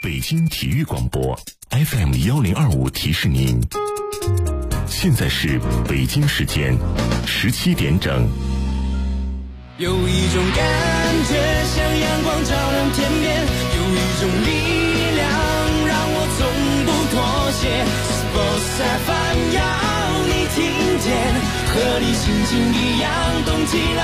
北京体育广播 FM1025提示您，现在是北京时间17点整。 有一种感觉像阳光照亮天边，有一种力量让我从不妥协。Sports FM 要你听见，和你心情一样动起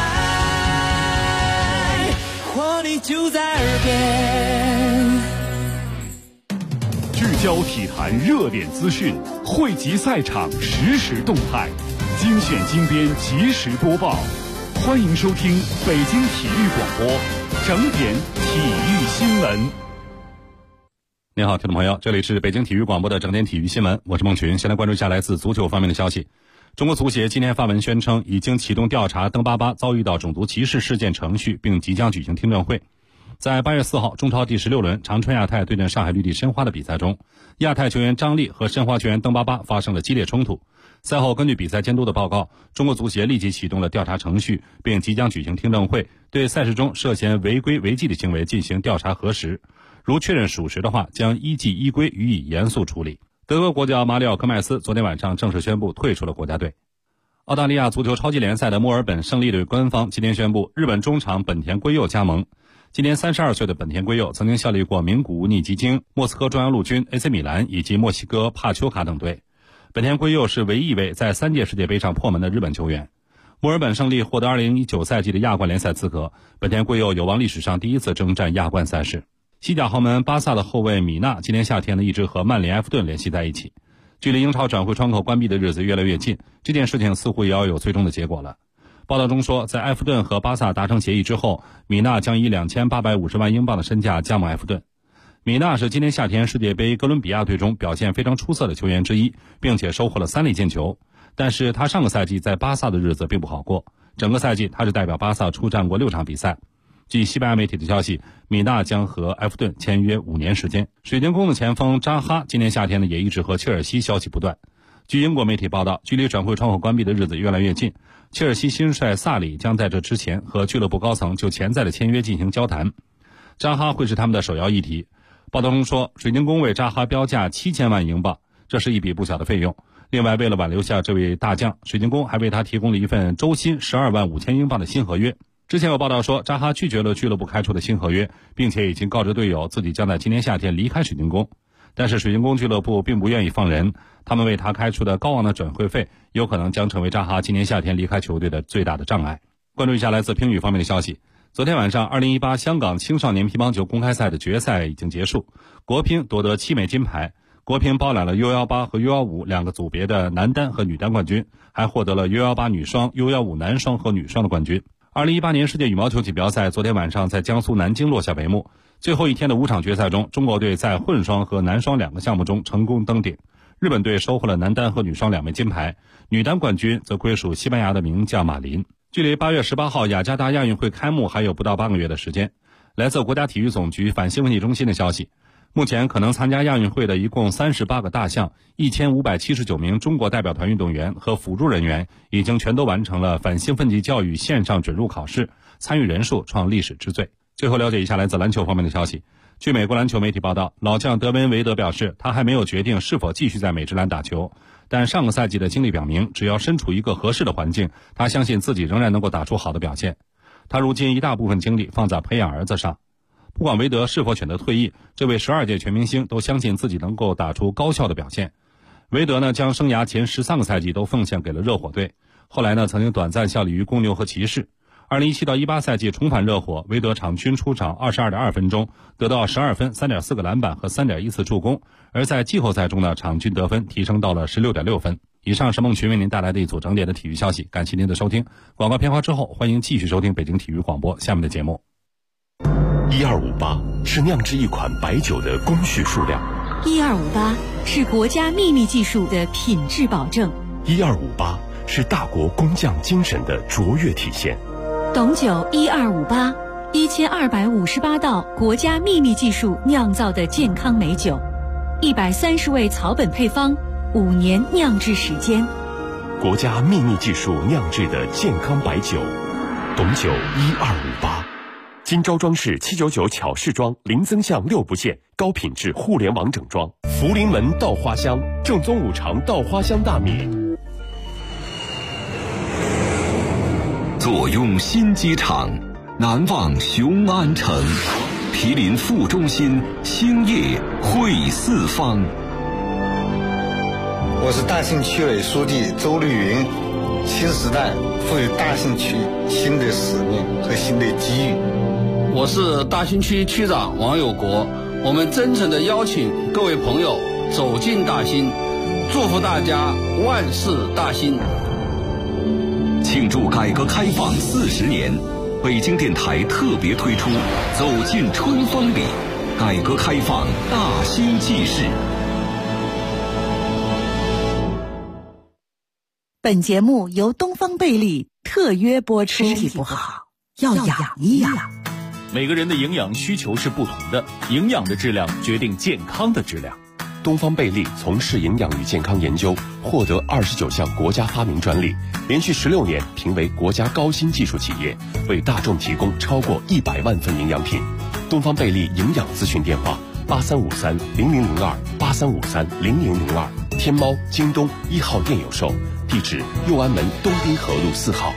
来，活力就在耳边。 聚焦体坛热点资讯，汇集赛场实时动态，精选精编及时播报。欢迎收听北京体育广播整点体育新闻。 您好，听众朋友，这里是北京体育广播的整点体育新闻，我是孟群。先来关注一下来自足球方面的消息。中国足协今天发文宣称，已经启动调查登巴巴遭遇到种族歧视事件程序，并即将举行听证会。在8月4号中超第16轮长春亚泰对阵上海绿地申花的比赛中，亚泰球员张力和申花球员登巴巴发生了激烈冲突。赛后，根据比赛监督的报告，中国足协立即启动了调查程序，并即将举行听证会，对赛事中涉嫌违规违纪的行为进行调查核实。如确认属实的话，将依纪依规予以严肃处理。德国国脚马里奥·科迈斯昨天晚上正式宣布退出了国家队。澳大利亚足球超级联赛的墨尔本胜利队官方今天宣布，日本中场本田圭佑加盟。今年32岁的本田圭佑曾经效力过名古屋尼基京、莫斯科中央陆军、AC 米兰以及墨西哥帕丘卡等队。本田圭佑是唯一一位在3届世界杯上破门的日本球员。墨尔本胜利获得2019赛季的亚冠联赛资格，本田圭佑有望历史上第一次征战亚冠赛事。西甲豪门巴萨的后卫米纳今年夏天一直和曼联、埃弗顿联系在一起。距离英超转会窗口关闭的日子越来越近，这件事情似乎也要有最终的结果了。报道中说，在埃弗顿和巴萨达成协议之后，米纳将以2850万英镑的身价加盟埃弗顿。米纳是今年夏天世界杯哥伦比亚队中表现非常出色的球员之一，并且收获了3粒进球。但是他上个赛季在巴萨的日子并不好过，整个赛季他是代表巴萨出战过6场比赛。据西班牙媒体的消息，米纳将和埃弗顿签约5年时间。水晶宫的前锋扎哈今年夏天也一直和切尔西消息不断。据英国媒体报道，距离转会窗口关闭的日子越来越近，切尔西新帅萨里将在这之前和俱乐部高层就潜在的签约进行交谈。扎哈会是他们的首要议题。报道中说，水晶宫为扎哈标价7000万英镑，这是一笔不小的费用。另外，为了挽留下这位大将，水晶宫还为他提供了一份周薪12万5千英镑的新合约。之前有报道说，扎哈拒绝了俱乐部开出的新合约，并且已经告知队友自己将在今年夏天离开水晶宫。但是水晶宫俱乐部并不愿意放人，他们为他开出的高昂的转会费有可能将成为扎哈今年夏天离开球队的最大的障碍。关注一下来自乒羽方面的消息。昨天晚上2018香港青少年乒乓球公开赛的决赛已经结束，国乒夺得7枚金牌。国乒包揽了 U18 和 U15 两个组别的男单和女单冠军，还获得了 U18 女双、U15 男双和女双的冠军。2018年世界羽毛球锦标赛昨天晚上在江苏南京落下帷幕。最后一天的5场决赛中，中国队在混双和男双2个项目中成功登顶。日本队收获了男单和女双2枚金牌，女单冠军则归属西班牙的名将马林。距离8月18号雅加达亚运会开幕还有不到半个月的时间。来自国家体育总局反兴奋剂中心的消息，目前可能参加亚运会的一共38个大项，1579名中国代表团运动员和辅助人员已经全都完成了反兴奋剂教育线上准入考试，参与人数创历史之最。最后了解一下来自篮球方面的消息。据美国篮球媒体报道，老将德文·韦德表示，他还没有决定是否继续在美职篮打球，但上个赛季的经历表明，只要身处一个合适的环境，他相信自己仍然能够打出好的表现。他如今一大部分精力放在培养儿子上。不管韦德是否选择退役，这位12届全明星都相信自己能够打出高效的表现。韦德将生涯前13个赛季都奉献给了热火队，后来曾经短暂效力于公牛和骑士。2017到18赛季重返热火，韦德场均出场 22.2 分钟，得到12分、3.4 个篮板和 3.1 次助攻，而在季后赛中场均得分提升到了 16.6 分。以上是孟群为您带来的一组整点的体育消息，感谢您的收听。广告片花之后，欢迎继续收听北京体育广播下面的节目。 1258是酿制一款白酒的工序数量 ，1258是国家秘密技术的品质保证 ，1258是大国工匠精神的卓越体现。 董酒1258，1258道国家秘密技术酿造的健康美酒，130味草本配方，5年酿制时间。 国家秘密技术酿制的健康白酒，董酒1258。金招装饰799巧饰装零增项6不限高品质互联网整装。福临门稻花香，正宗五常稻花香大米。 坐拥新机场，难忘雄安城。毗邻副中心，兴业汇四方。 我是大兴区委书记周绿云。新时代赋予大兴区新的使命和新的机遇。 我是大兴区区长王有国。我们真诚地邀请各位朋友走进大兴，祝福大家万事大兴。 庆祝改革开放40年，北京电台特别推出走进春风里，改革开放大兴纪事。 本节目由东方贝利特约播出。身体不好要养一养。 每个人的营养需求是不同的，营养的质量决定健康的质量。 东方贝利从事营养与健康研究，获得29项国家发明专利，连续16年评为国家高新技术企业，为大众提供超过100万份营养品。东方贝利营养咨询电话8353-0002，8353-0002，天猫、京东1号店有售，地址右安门东滨河路4号。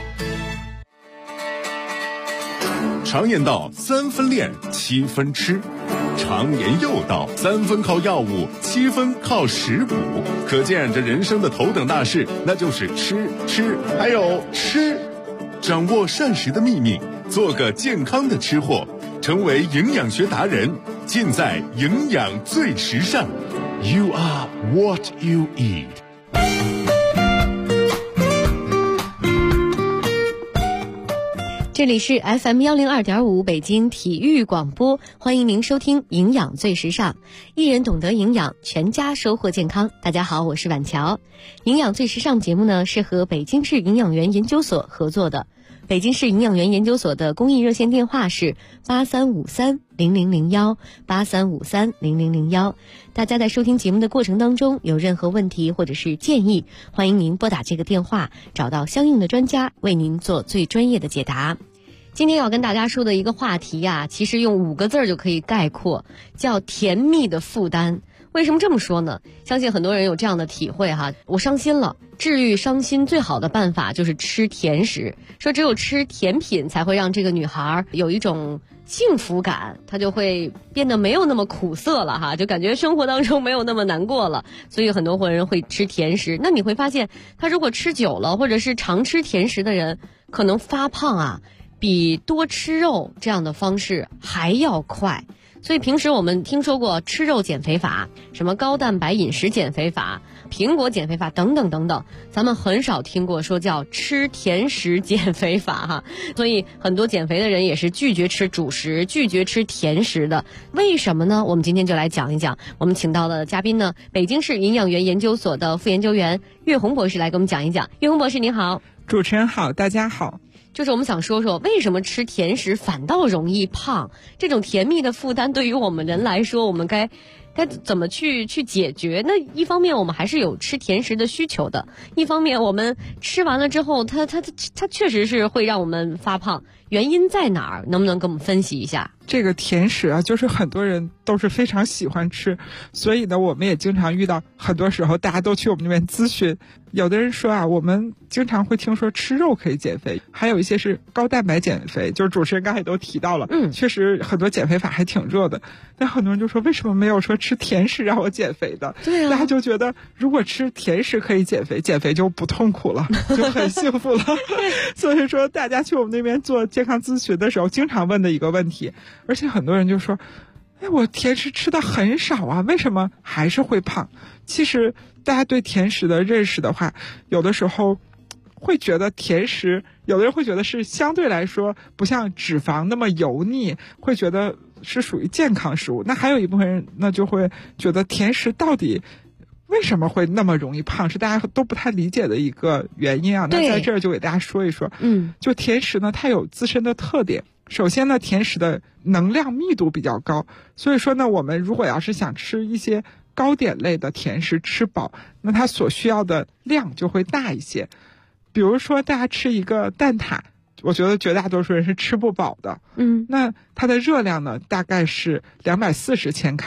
常言道3分练7分吃，常言又道3分靠药物7分靠食补，可见这人生的头等大事那就是吃还有吃。掌握膳食的秘密，做个健康的吃货，成为营养学达人，尽在营养最时尚。 You are what you eat。 这里是 FM102.5 北京体育广播，欢迎您收听营养最时尚，一人懂得营养，全家收获健康。大家好，我是婉乔。营养最时尚节目呢是和北京市营养员研究所合作的。北京市营养员研究所的公益热线电话是8353-0001，8353-0001。大家在收听节目的过程当中有任何问题或者是建议，欢迎您拨打这个电话，找到相应的专家为您做最专业的解答。今天要跟大家说的一个话题啊，其实用5个字就可以概括，叫甜蜜的负担。为什么这么说呢？相信很多人有这样的体会哈，我伤心了，治愈伤心最好的办法就是吃甜食，说只有吃甜品才会让这个女孩有一种幸福感，她就会变得没有那么苦涩了哈，就感觉生活当中没有那么难过了，所以很多人会吃甜食。那你会发现，她如果吃久了或者是常吃甜食的人，可能发胖啊，比多吃肉这样的方式还要快。所以平时我们听说过吃肉减肥法，什么高蛋白饮食减肥法、苹果减肥法等等等等，咱们很少听过说叫吃甜食减肥法哈。所以很多减肥的人也是拒绝吃主食、拒绝吃甜食的。为什么呢？我们今天就来讲一讲。我们请到的嘉宾呢，北京市营养员研究所的副研究员岳红博士来给我们讲一讲。岳红博士您好。 主持人好，大家好。 就是我们想说说为什么吃甜食反倒容易胖，这种甜蜜的负担对于我们人来说，我们该怎么去解决？那一方面我们还是有吃甜食的需求的，一方面我们吃完了之后它确实是会让我们发胖，原因在哪儿？能不能跟我们分析一下？ 这个甜食啊，就是很多人都是非常喜欢吃，所以呢我们也经常遇到，很多时候大家都去我们那边咨询。有的人说啊，我们经常会听说吃肉可以减肥，还有一些是高蛋白减肥，就是主持人刚才都提到了，确实很多减肥法还挺热的。但很多人就说，为什么没有说吃甜食让我减肥的？ 对啊， 大家就觉得如果吃甜食可以减肥，减肥就不痛苦了，就很幸福了。所以说大家去我们那边做健康咨询的时候经常问的一个问题，而且很多人就说，我甜食吃的很少啊，为什么还是会胖？其实大家对甜食的认识的话，有的时候会觉得甜食，有的人会觉得是相对来说不像脂肪那么油腻，会觉得是属于健康食物。那还有一部分人呢，就会觉得甜食到底为什么会那么容易胖，是大家都不太理解的一个原因啊。那在这儿就给大家说一说。就甜食呢，它有自身的特点。首先呢，甜食的能量密度比较高，所以说呢，我们如果要是想吃一些糕点类的甜食吃饱，那它所需要的量就会大一些。比如说大家吃一个蛋挞，我觉得绝大多数人是吃不饱的。那它的热量呢大概是240千卡，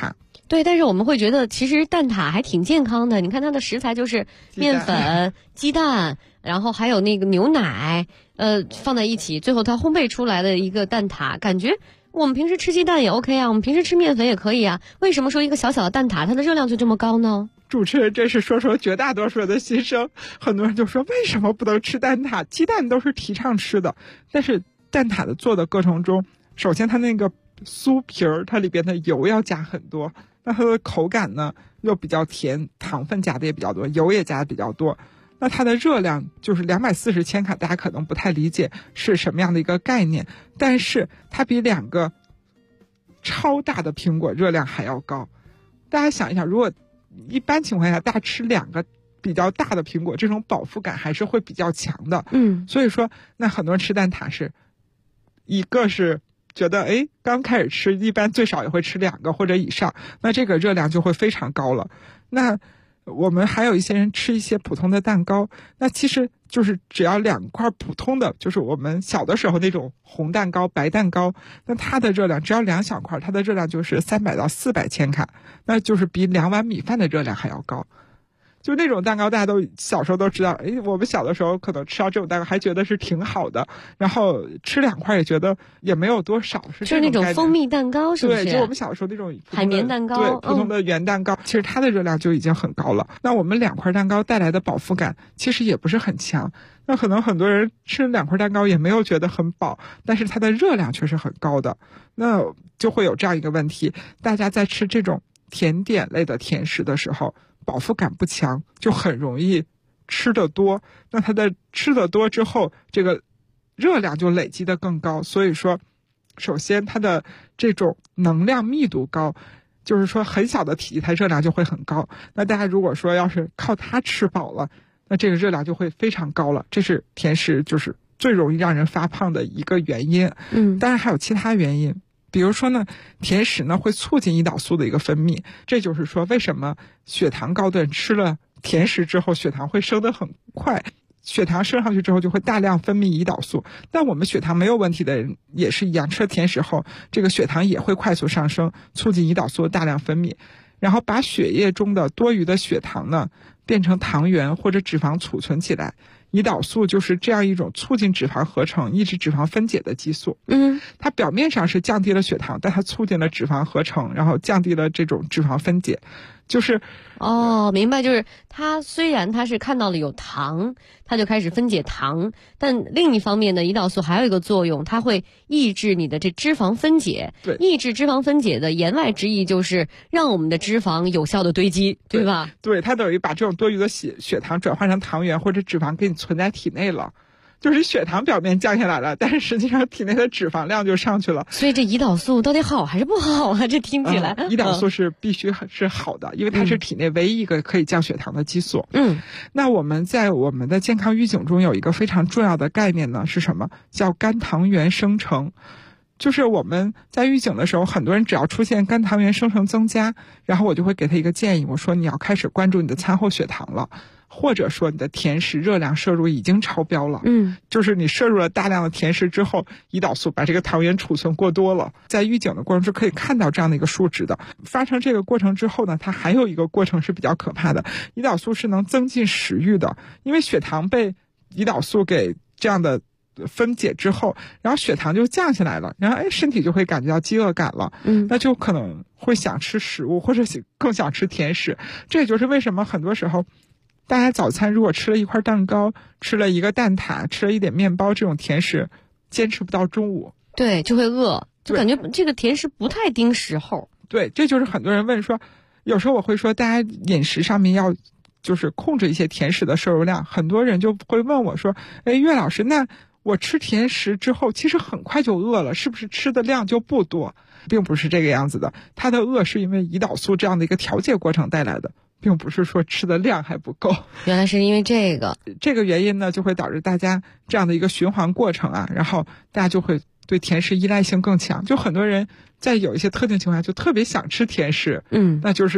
对，但是我们会觉得其实蛋挞还挺健康的。你看它的食材就是面粉、鸡蛋，然后还有那个牛奶，放在一起，最后它烘焙出来的一个蛋挞，感觉我们平时吃鸡蛋也 OK 啊，我们平时吃面粉也可以啊。为什么说一个小小的蛋挞它的热量就这么高呢？ 主持人这是说绝大多数人的心声，很多人就说为什么不能吃蛋挞？鸡蛋都是提倡吃的，但是蛋挞的做的过程中，首先它那个酥皮儿，它里边的油要加很多，那它的口感呢又比较甜，糖分加的也比较多，油也加的比较多。那它的热量就是240千卡，大家可能不太理解是什么样的一个概念，但是它比2个超大的苹果热量还要高。大家想一想，如果一般情况下大家吃2个比较大的苹果，这种饱腹感还是会比较强的。所以说那很多人吃蛋挞是一个是觉得刚开始吃一般最少也会吃2个或者以上，那这个热量就会非常高了。那我们还有一些人吃一些普通的蛋糕，那其实就是只要2块普通的，就是我们小的时候那种红蛋糕、白蛋糕，那它的热量只要2小块，它的热量就是300到400千卡，那就是比2碗米饭的热量还要高。就那种蛋糕大家都小时候都知道，我们小的时候可能吃到这种蛋糕还觉得是挺好的，然后吃2块也觉得也没有多少，是就是那种蜂蜜蛋糕，是不是？ 对，就我们小时候那种海绵蛋糕， 对，普通的圆蛋糕，其实它的热量就已经很高了。那我们2块蛋糕带来的饱腹感其实也不是很强，那可能很多人吃2块蛋糕也没有觉得很饱，但是它的热量却是很高的，那就会有这样一个问题，大家在吃这种甜点类的甜食的时候，饱腹感不强，就很容易吃得多。那它的吃得多之后，这个热量就累积得更高。所以说，首先它的这种能量密度高，就是说很小的体积它热量就会很高。那大家如果说要是靠它吃饱了，那这个热量就会非常高了。这是甜食就是最容易让人发胖的一个原因。当然还有其他原因。比如说呢，甜食呢会促进胰岛素的一个分泌，这就是说为什么血糖高的人吃了甜食之后血糖会升得很快，血糖升上去之后就会大量分泌胰岛素。但我们血糖没有问题的人也是一样，吃了甜食后这个血糖也会快速上升，促进胰岛素的大量分泌，然后把血液中的多余的血糖呢变成糖原或者脂肪储存起来。胰岛素就是这样一种促进脂肪合成、抑制脂肪分解的激素。它表面上是降低了血糖，但它促进了脂肪合成，然后降低了这种脂肪分解。就是明白，就是它虽然它是看到了有糖，它就开始分解糖，但另一方面呢，胰岛素还有一个作用，它会抑制你的这脂肪分解。 对， 抑制脂肪分解的言外之意就是让我们的脂肪有效的堆积，对吧？ 对，它等于把这种多余的血糖转换成糖原或者脂肪给你存在体内了。就是血糖表面降下来了，但是实际上体内的脂肪量就上去了。 所以这胰岛素到底好还是不好啊？这听起来， 胰岛素是必须是好的，因为它是体内唯一一个可以降血糖的激素。那我们在我们的健康预警中有一个非常重要的概念呢，是什么？叫肝糖原生成。就是我们在预警的时候，很多人只要出现肝糖原生成增加，然后我就会给他一个建议，我说你要开始关注你的餐后血糖了。或者说你的甜食热量摄入已经超标了，就是你摄入了大量的甜食之后，胰岛素把这个糖原储存过多了。在预警的过程中可以看到这样的一个数值的。发生这个过程之后呢，它还有一个过程是比较可怕的，胰岛素是能增进食欲的，因为血糖被胰岛素给这样的分解之后，然后血糖就降下来了，然后身体就会感觉到饥饿感了，那就可能会想吃食物，或者更想吃甜食。这也就是为什么很多时候大家早餐如果吃了一块蛋糕，吃了一个蛋挞，吃了一点面包，这种甜食坚持不到中午， 对，就会饿，就感觉这个甜食不太盯时候。 对，这就是很多人问说，有时候我会说大家饮食上面要就是控制一些甜食的摄入量，很多人就会问我说，岳老师，那我吃甜食之后其实很快就饿了，是不是吃的量就不多？并不是这个样子的，它的饿是因为胰岛素这样的一个调节过程带来的，并不是说吃的量还不够。 原来是因为这个原因呢，就会导致大家这样的一个循环过程啊，然后大家就会对甜食依赖性更强。就很多人在有一些特定情况下就特别想吃甜食，那就是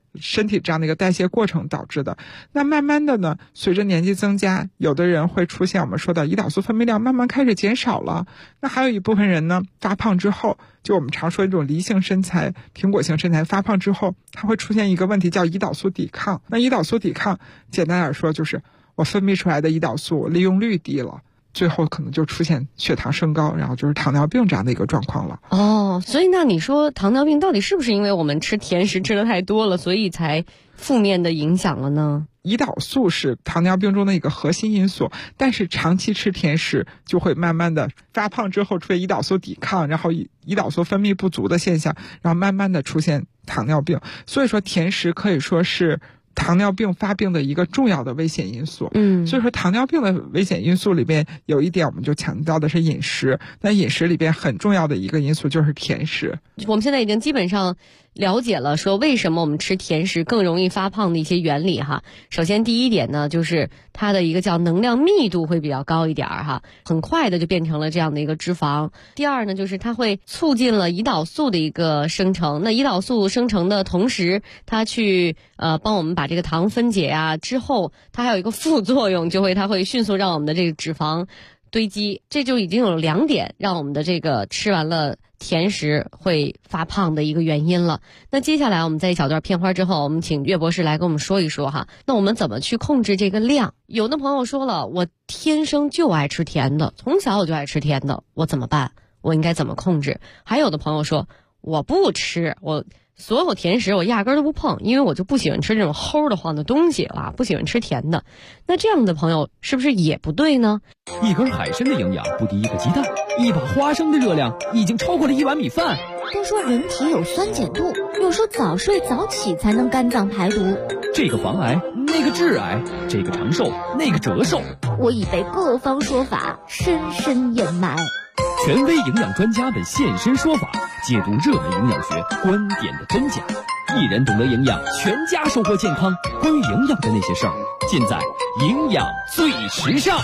身体这样的一个代谢过程导致的。那慢慢的呢，随着年纪增加，有的人会出现我们说的胰岛素分泌量慢慢开始减少了。那还有一部分人呢，发胖之后，就我们常说一种梨形身材、苹果型身材，发胖之后，它会出现一个问题叫胰岛素抵抗。那胰岛素抵抗，简单点说就是我分泌出来的胰岛素利用率低了，最后可能就出现血糖升高，然后就是糖尿病这样的一个状况了。 所以那你说糖尿病到底是不是因为我们吃甜食吃的太多了，所以才负面的影响了呢？ 胰岛素是糖尿病中的一个核心因素，但是长期吃甜食就会慢慢的发胖之后出现胰岛素抵抗，然后胰岛素分泌不足的现象，然后慢慢的出现糖尿病。所以说甜食可以说是糖尿病发病的一个重要的危险因素。所以说糖尿病的危险因素里边有一点我们就强调的是饮食，那饮食里边很重要的一个因素就是甜食。 我们现在已经基本上了解了说为什么我们吃甜食更容易发胖的一些原理哈。首先第一点呢，就是它的一个叫能量密度会比较高一点哈，很快的就变成了这样的一个脂肪。第二呢，就是它会促进了胰岛素的一个生成。那胰岛素生成的同时，它去帮我们把这个糖分解啊之后，它还有一个副作用，它会迅速让我们的这个脂肪堆积。这就已经有2点让我们的这个吃完了甜食会发胖的一个原因了。那接下来我们在一小段片花之后，我们请岳博士来跟我们说一说哈，那我们怎么去控制这个量？有的朋友说了，我天生就爱吃甜的，从小我就爱吃甜的，我怎么办？我应该怎么控制？还有的朋友说，我不吃，我所有甜食我压根都不碰，因为我就不喜欢吃这种齁的慌的东西啊，不喜欢吃甜的。那这样的朋友是不是也不对呢？ 一根海参的营养不敌一个鸡蛋，一把花生的热量已经超过了1碗米饭。 都说人体有酸碱度，又说早睡早起才能肝脏排毒。 这个防癌，那个致癌，这个长寿，那个折寿。 我已被各方说法深深掩埋。 权威营养专家们现身说法，解读热门营养学观点的真假。一人懂得营养，全家收获健康。关于营养的那些事儿，尽在营养最时尚。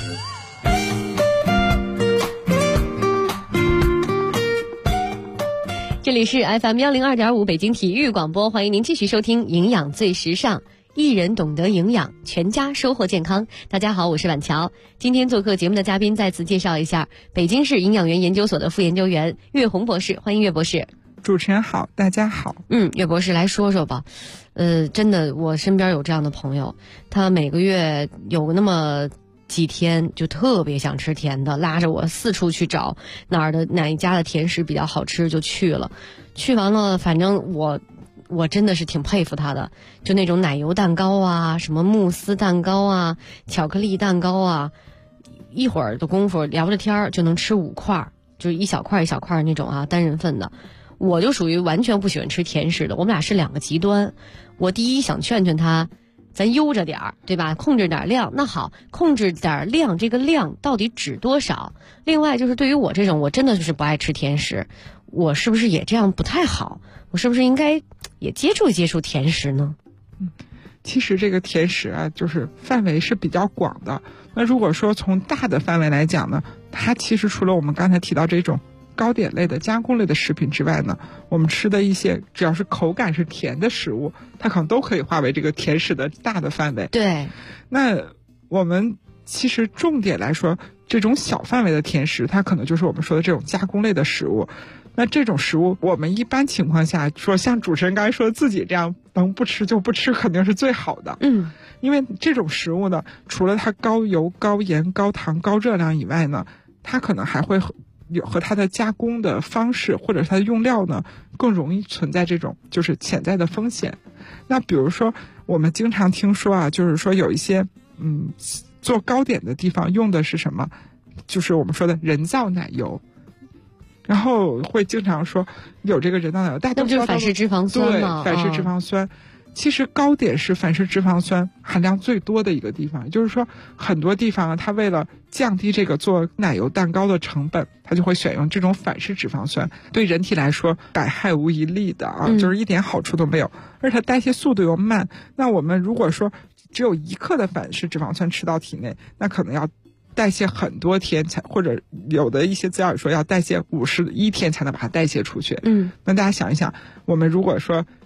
这里是 FM 102.5北京体育广播，欢迎您继续收听营养最时尚。一人懂得营养，全家收获健康。大家好，我是婉乔。今天做客节目的嘉宾再次介绍一下，北京市营养园研究所的副研究员岳红博士，欢迎岳博士。 主持人好，大家好。 岳博士来说说吧。真的，我身边有这样的朋友，他每个月有那么几天就特别想吃甜的，拉着我四处去找哪一家的甜食比较好吃就去了。去完了，反正我真的是挺佩服他的，就那种奶油蛋糕啊，什么慕斯蛋糕啊，巧克力蛋糕啊，一会儿的功夫聊着天就能吃5块，就是一小块一小块那种啊，单人份的。我就属于完全不喜欢吃甜食的，我们俩是2个极端。我第一想劝劝他，咱悠着点儿，对吧？控制点量。那好，控制点量，这个量到底指多少？另外就是对于我这种，我真的就是不爱吃甜食，我是不是也这样不太好？我是不是应该也接触一接触甜食呢？ 其实这个甜食啊，就是范围是比较广的。那如果说从大的范围来讲呢，它其实除了我们刚才提到这种糕点类的加工类的食品之外呢，我们吃的一些只要是口感是甜的食物，它可能都可以划为这个甜食的大的范围。 对， 那我们其实重点来说，这种小范围的甜食，它可能就是我们说的这种加工类的食物。那这种食物，我们一般情况下说，像主持人刚才说自己这样能不吃就不吃，肯定是最好的。因为这种食物呢，除了它高油、高盐、高糖、高热量以外呢，它可能还会和它的加工的方式或者它的用料呢，更容易存在这种就是潜在的风险。那比如说我们经常听说啊，就是说有一些做糕点的地方用的是什么，就是我们说的人造奶油，然后会经常说有这个人造奶油，大家都知道就是反式脂肪酸嘛。 对，反式脂肪酸。其实糕点是反式脂肪酸含量最多的一个地方，也就是说很多地方它为了降低这个做奶油蛋糕的成本，它就会选用这种反式脂肪酸，对人体来说百害无一利的啊，就是一点好处都没有，而且代谢速度又慢。那我们如果说只有1克的反式脂肪酸吃到体内，那可能要代谢很多天才，或者有的一些资料也说要代谢51天才能把它代谢出去。 那大家想一想，我们如果说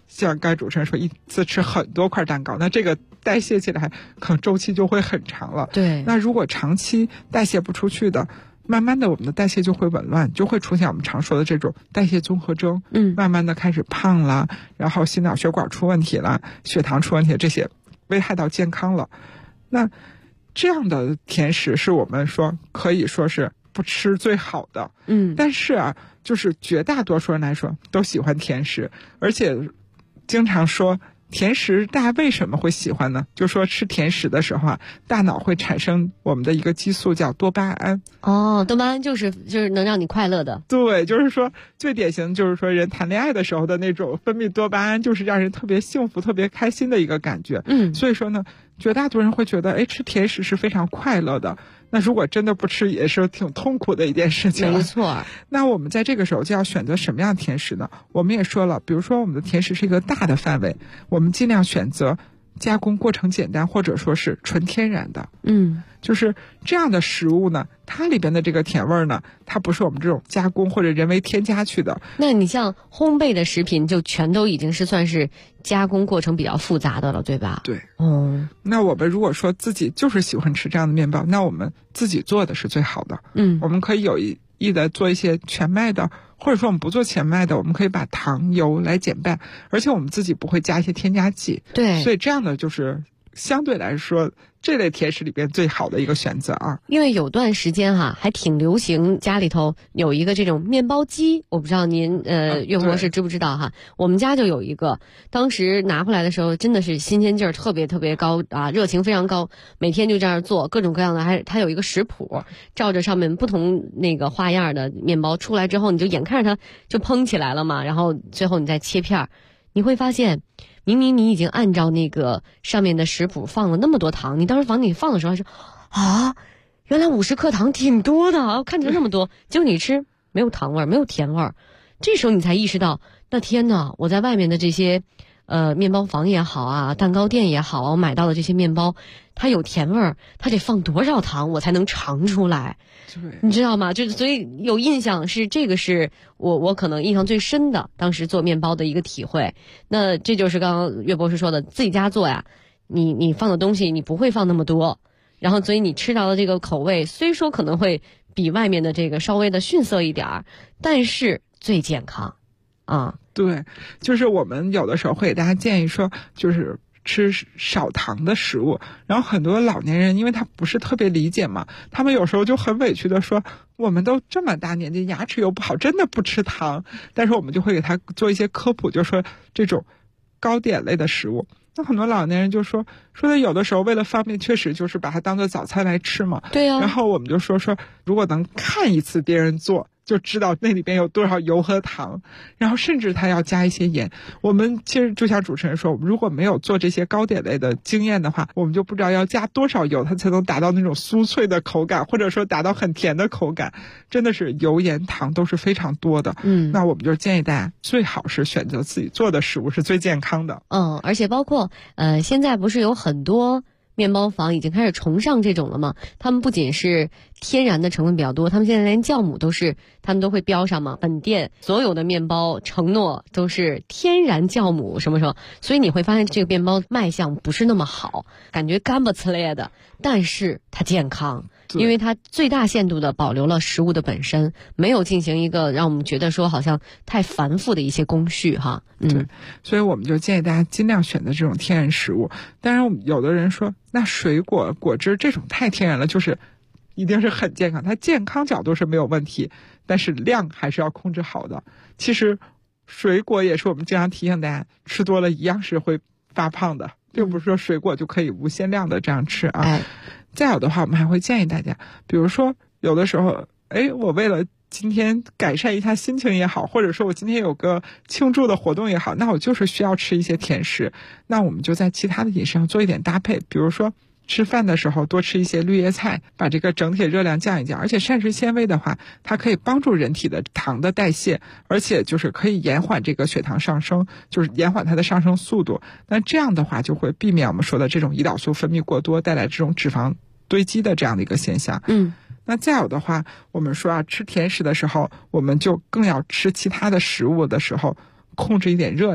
像刚才主持人说，一次吃很多块蛋糕，那这个代谢起来可能周期就会很长了。 对， 那如果长期代谢不出去的，慢慢的我们的代谢就会紊乱，就会出现我们常说的这种代谢综合征。慢慢的开始胖了，然后心脑血管出问题了，血糖出问题，这些危害到健康了。那这样的甜食是我们说可以说是不吃最好的。但是啊，就是绝大多数人来说都喜欢甜食，而且经常说甜食大家为什么会喜欢呢？就说吃甜食的时候啊，大脑会产生我们的一个激素叫多巴胺。 多巴胺就是能让你快乐的。 对，就是说最典型就是说人谈恋爱的时候的那种分泌多巴胺，就是让人特别幸福特别开心的一个感觉。所以说呢，绝大多数人会觉得吃甜食是非常快乐的。那如果真的不吃也是挺痛苦的一件事情。 没错。 那我们在这个时候就要选择什么样的甜食呢？我们也说了，比如说我们的甜食是一个大的范围，我们尽量选择加工过程简单或者说是纯天然的。就是这样的食物呢，它里边的这个甜味呢，它不是我们这种加工或者人为添加去的。 那你像烘焙的食品就全都已经是算是加工过程比较复杂的了，对吧？ 对。那我们如果说自己就是喜欢吃这样的面包，那我们自己做的是最好的。我们可以有意的做一些全麦的，或者说我们不做全麦的，我们可以把糖油来减半，而且我们自己不会加一些添加剂。 对。 所以这样的就是相对来说这类甜食里边最好的一个选择啊。 因为有段时间还挺流行，家里头有一个这种面包机，我不知道您岳博士知不知道哈？我们家就有一个，当时拿回来的时候真的是新鲜劲儿特别特别高啊，热情非常高，每天就这样做各种各样的，它有一个食谱，照着上面不同那个花样的面包出来之后，你就眼看着它就蓬起来了嘛，然后最后你再切片，你会发现明明你已经按照那个上面的食谱放了那么多糖，你当时往里放的时候还说原来50克糖挺多的，看着那么多，结果你吃没有糖味没有甜味，这时候你才意识到，那天哪，我在外面的这些面包房也好啊，蛋糕店也好啊，我买到的这些面包它有甜味，它得放多少糖我才能尝出来。你知道吗？就所以有印象是这个是我可能印象最深的当时做面包的一个体会。那这就是刚刚岳博士说的，自己家做呀，你放的东西你不会放那么多，然后所以你吃到的这个口味虽说可能会比外面的这个稍微的逊色一点，但是最健康啊。 对，就是我们有的时候会给大家建议说，就是吃少糖的食物，然后很多老年人因为他不是特别理解嘛，他们有时候就很委屈的说，我们都这么大年纪，牙齿又不好，真的不吃糖。但是我们就会给他做一些科普，就说这种糕点类的食物，那很多老年人就说的有的时候为了方便，确实就是把它当做早餐来吃嘛。 对呀。 然后我们就说如果能看一次别人做，就知道那里边有多少油和糖，然后甚至他要加一些盐。我们其实就像主持人说，如果没有做这些糕点类的经验的话，我们就不知道要加多少油，它才能达到那种酥脆的口感，或者说达到很甜的口感。真的是油盐糖都是非常多的。那我们就建议大家最好是选择自己做的食物是最健康的。 而且包括现在不是有很多面包房已经开始崇尚这种了吗？他们不仅是天然的成分比较多，他们现在连酵母他们都会标上嘛，本店所有的面包承诺都是天然酵母什么什么，所以你会发现这个面包卖相不是那么好，感觉干巴呲咧的，但是它健康，因为它最大限度的保留了食物的本身，没有进行一个让我们觉得说好像太繁复的一些工序哈。 对，所以我们就建议大家尽量选择这种天然食物。当然有的人说，那水果果汁这种太天然了，就是一定是很健康，它健康角度是没有问题，但是量还是要控制好的。其实水果也是我们经常提醒大家，吃多了一样是会发胖的，并不是说水果就可以无限量的这样吃啊。再有的话，我们还会建议大家，比如说有的时候我为了今天改善一下心情也好，或者说我今天有个庆祝的活动也好，那我就是需要吃一些甜食，那我们就在其他的饮食上做一点搭配。比如说吃饭的时候多吃一些绿叶菜，把这个整体热量降一降。而且膳食纤维的话，它可以帮助人体的糖的代谢，而且就是可以延缓这个血糖上升，就是延缓它的上升速度。那这样的话就会避免我们说的这种胰岛素分泌过多带来这种脂肪堆积的这样的一个现象。那再有的话，我们说吃甜食的时候，我们就更要吃其他的食物的时候控制一点热量。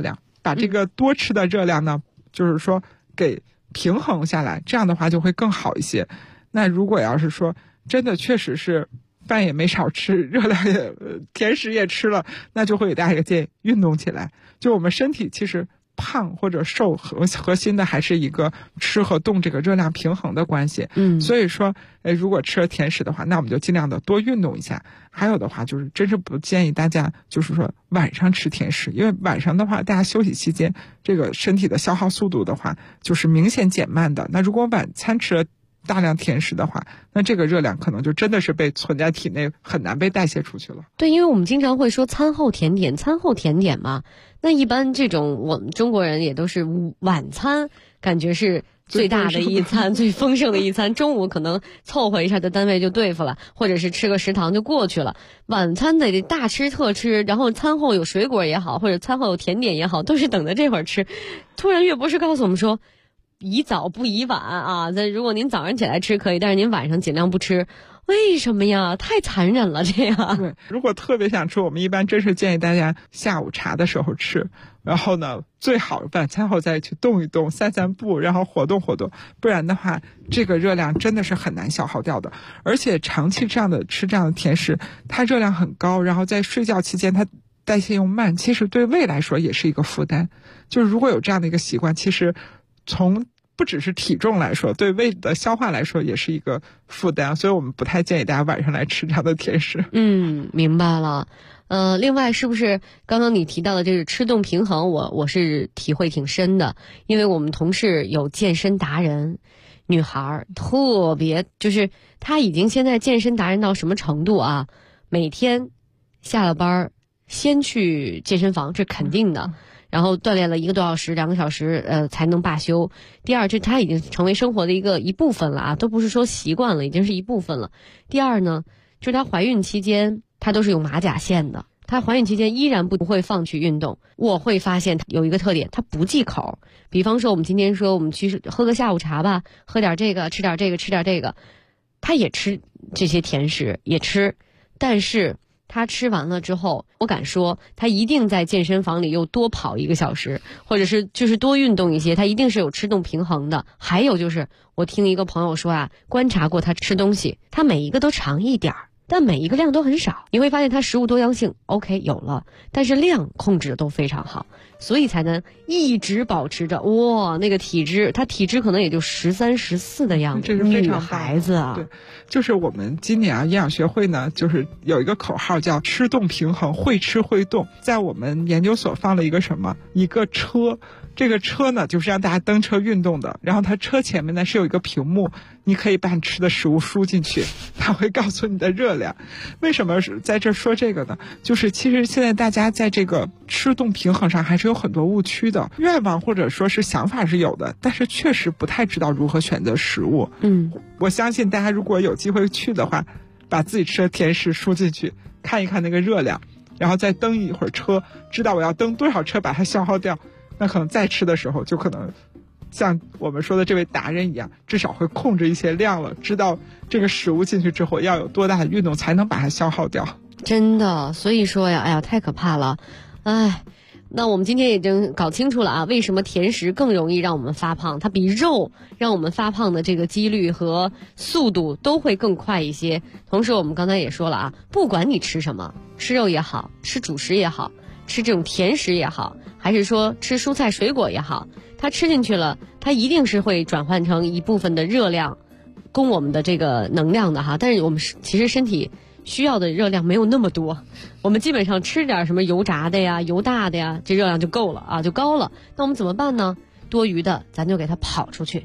把这个多吃的热量呢，就是说给平衡下来，这样的话就会更好一些。那如果要是说真的确实是饭也没少吃，热量也甜食也吃了，那就会给大家一个建议，运动起来。就我们身体其实胖或者瘦核心的还是一个吃和动这个热量平衡的关系。所以说如果吃了甜食的话，那我们就尽量的多运动一下。还有的话就是真是不建议大家就是说晚上吃甜食，因为晚上的话大家休息期间这个身体的消耗速度的话就是明显减慢的。那如果晚餐吃了大量甜食的话，那这个热量可能就真的是被存在体内，很难被代谢出去了。 对，因为我们经常会说餐后甜点嘛，那一般这种我们中国人也都是晚餐感觉是最大的一餐，最丰盛的一餐，中午可能凑合一下在单位就对付了，或者是吃个食堂就过去了。晚餐得大吃特吃，然后餐后有水果也好，或者餐后有甜点也好，都是等着这会儿吃。突然岳博士告诉我们说，宜早不宜晚啊！如果您早上起来吃可以，但是您晚上尽量不吃。为什么呀？太残忍了，这样。 对，如果特别想吃，我们一般真是建议大家下午茶的时候吃，然后呢，最好晚餐后再去动一动、散散步，然后活动活动。不然的话，这个热量真的是很难消耗掉的。而且长期吃这样的甜食，它热量很高，然后在睡觉期间它代谢又慢，其实对胃来说也是一个负担。就是如果有这样的一个习惯，其实从不只是体重来说，对胃的消化来说也是一个负担，所以我们不太建议大家晚上来吃这样的甜食。 明白了。另外是不是刚刚你提到的这个吃动平衡，我是体会挺深的，因为我们同事有健身达人，女孩特别就是她已经现在健身达人到什么程度啊？每天下了班先去健身房，这肯定的。然后锻炼了1个多小时、2个小时，才能罢休。第二，这它已经成为生活的一部分了啊，都不是说习惯了，已经是一部分了。第二呢，就是她怀孕期间，她都是有马甲线的，她怀孕期间依然不会放弃运动。我会发现有一个特点，她不忌口。比方说，我们今天说我们去喝个下午茶吧，喝点这个，吃点这个，吃点这个，她也吃这些甜食，也吃，但是他吃完了之后，我敢说他一定在健身房里又多跑1个小时，或者是就是多运动一些，他一定是有吃动平衡的。还有就是我听一个朋友说啊，观察过他吃东西，他每一个都尝一点儿，但每一个量都很少。你会发现他食物多样性 OK 有了，但是量控制的都非常好，所以才能一直保持着那个体脂，他体脂可能也就13、14的样子。 这是非常女孩子啊。 对，就是我们今年营养学会呢，就是有一个口号叫吃动平衡，会吃会动。在我们研究所放了一个什么？一个车。这个车呢，就是让大家蹬车运动的。然后它车前面呢是有一个屏幕，你可以把你吃的食物输进去，它会告诉你的热量。为什么在这说这个呢？就是其实现在大家在这个吃动平衡上还是有很多误区的，愿望或者说是想法是有的，但是确实不太知道如何选择食物。我相信大家如果有机会去的话，把自己吃的甜食输进去，看一看那个热量，然后再蹬一会儿车，知道我要蹬多少车把它消耗掉。那可能再吃的时候就可能像我们说的这位达人一样，至少会控制一些量了，知道这个食物进去之后要有多大的运动才能把它消耗掉。 真的，所以说呀，哎呀，太可怕了。那我们今天已经搞清楚了啊，为什么甜食更容易让我们发胖，它比肉让我们发胖的这个几率和速度都会更快一些。同时我们刚才也说了啊，不管你吃什么，吃肉也好，吃主食也好，吃这种甜食也好，还是说吃蔬菜水果也好，它吃进去了，它一定是会转换成一部分的热量供我们的这个能量的哈。但是我们其实身体需要的热量没有那么多，我们基本上吃点什么油炸的呀、油大的呀，这热量就够了啊，就高了。那我们怎么办呢？多余的咱就给它跑出去。